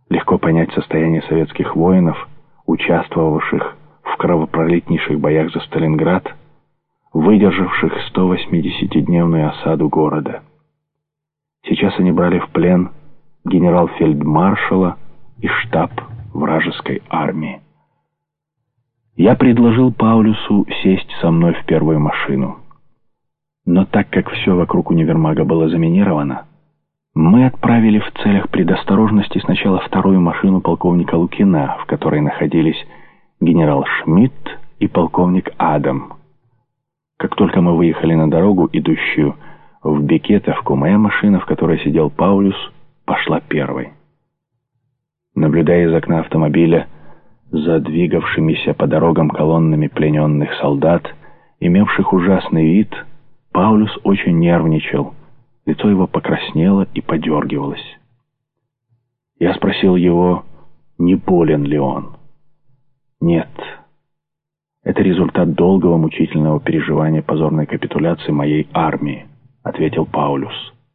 Легко понять состояние советских воинов, участвовавших в кровопролитнейших боях за Сталинград, выдержавших 180-дневную осаду города. Сейчас они брали в плен генерал-фельдмаршала и штаб вражеской армии. Я предложил Паулюсу сесть со мной в первую машину. Но так как все вокруг универмага было заминировано, мы отправили в целях предосторожности сначала вторую машину полковника Лукина, в которой находились генерал Шмидт и полковник Адам. Как только мы выехали на дорогу, идущую в Бекетовку, моя машина, в которой сидел Паулюс, пошла первой. Наблюдая из окна автомобиля за двигавшимися по дорогам колоннами плененных солдат, имевших ужасный вид, Паулюс очень нервничал, лицо его покраснело и подергивалось. Я спросил его, не болен ли он. «Нет, это результат долгого мучительного переживания позорной капитуляции моей армии», — ответил Паулюс.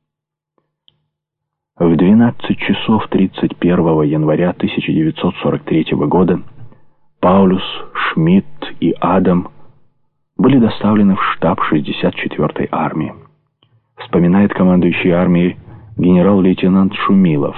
В 12 часов 31 января 1943 года Паулюс, Шмидт и Адам были доставлены в штаб 64-й армии. Вспоминает командующий армией генерал-лейтенант Шумилов.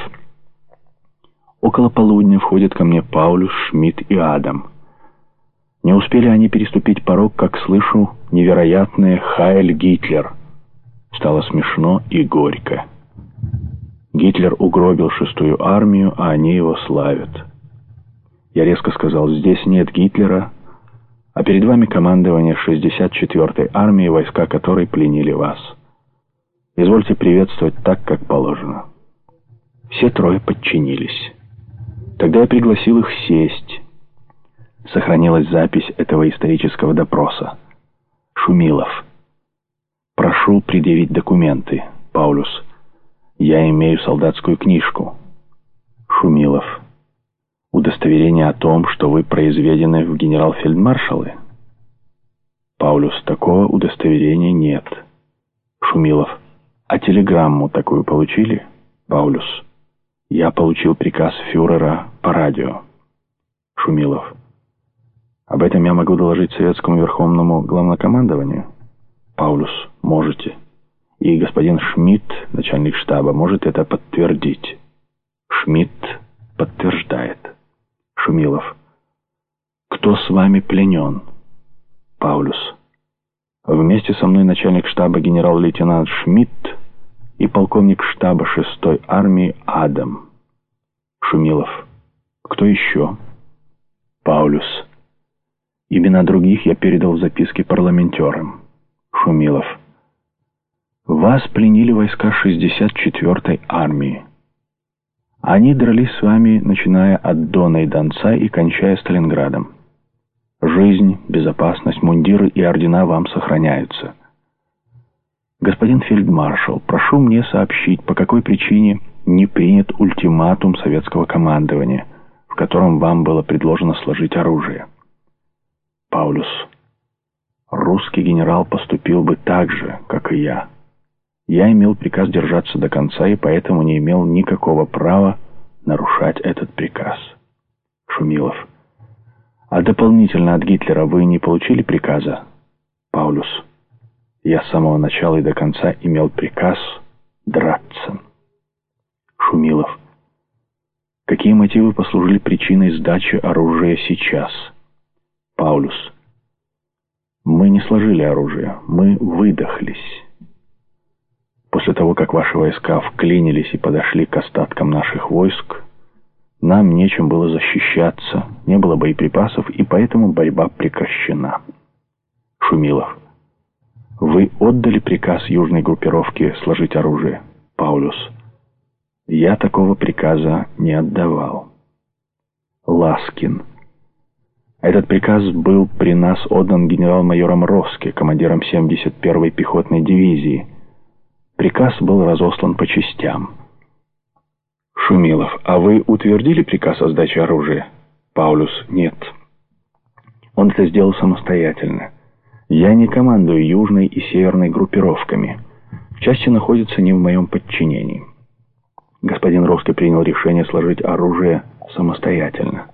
Около полудня входят ко мне Паулюс, Шмидт и Адам. Не успели они переступить порог, как слышу невероятное «Хайль Гитлер». Стало смешно и горько. Гитлер угробил 6-ю армию, а они его славят. Я резко сказал: здесь нет Гитлера, а перед вами командование 64-й армии, войска которой пленили вас. Извольте приветствовать так, как положено. Все трое подчинились. Тогда я пригласил их сесть. Сохранилась запись этого исторического допроса. Шумилов: прошу предъявить документы. Паулюс: я имею солдатскую книжку. Шумилов: удостоверение о том, что вы произведены в генерал-фельдмаршалы? Паулюс: такого удостоверения нет. Шумилов: а телеграмму такую получили? Паулюс: я получил приказ фюрера по радио. Шумилов: об этом я могу доложить советскому верховному главнокомандованию? Паулюс: можете. И господин Шмидт, начальник штаба, может это подтвердить. Шмидт подтверждает. Шумилов: кто с вами пленен? Паулюс: вместе со мной начальник штаба генерал-лейтенант Шмидт и полковник штаба 6-й армии Адам. Шумилов: кто еще? Паулюс: имена других я передал в записке парламентерам. Шумилов: вас пленили войска 64-й армии. Они дрались с вами, начиная от Дона и Донца и кончая Сталинградом. Жизнь, безопасность, мундиры и ордена вам сохраняются. Господин фельдмаршал, прошу мне сообщить, по какой причине не принят ультиматум советского командования, в котором вам было предложено сложить оружие. Паулюс: русский генерал поступил бы так же, как и я. Я имел приказ держаться до конца и поэтому не имел никакого права нарушать этот приказ. Шумилов: а дополнительно от Гитлера вы не получили приказа? Паулюс: я с самого начала и до конца имел приказ драться. Шумилов: какие мотивы послужили причиной сдачи оружия сейчас? Паулюс: мы не сложили оружие, мы выдохлись. После того, как ваши войска вклинились и подошли к остаткам наших войск, нам нечем было защищаться, не было боеприпасов, и поэтому борьба прекращена. Шумилов: вы отдали приказ южной группировке сложить оружие? Паулюс: я такого приказа не отдавал. Ласкин: этот приказ был при нас отдан генерал-майором Роске, командиром 71-й пехотной дивизии. Приказ был разослан по частям. Шумилов: а вы утвердили приказ о сдаче оружия? Паулюс: нет. Он это сделал самостоятельно. Я не командую южной и северной группировками. В части находятся не в моем подчинении. Господин Русский принял решение сложить оружие самостоятельно.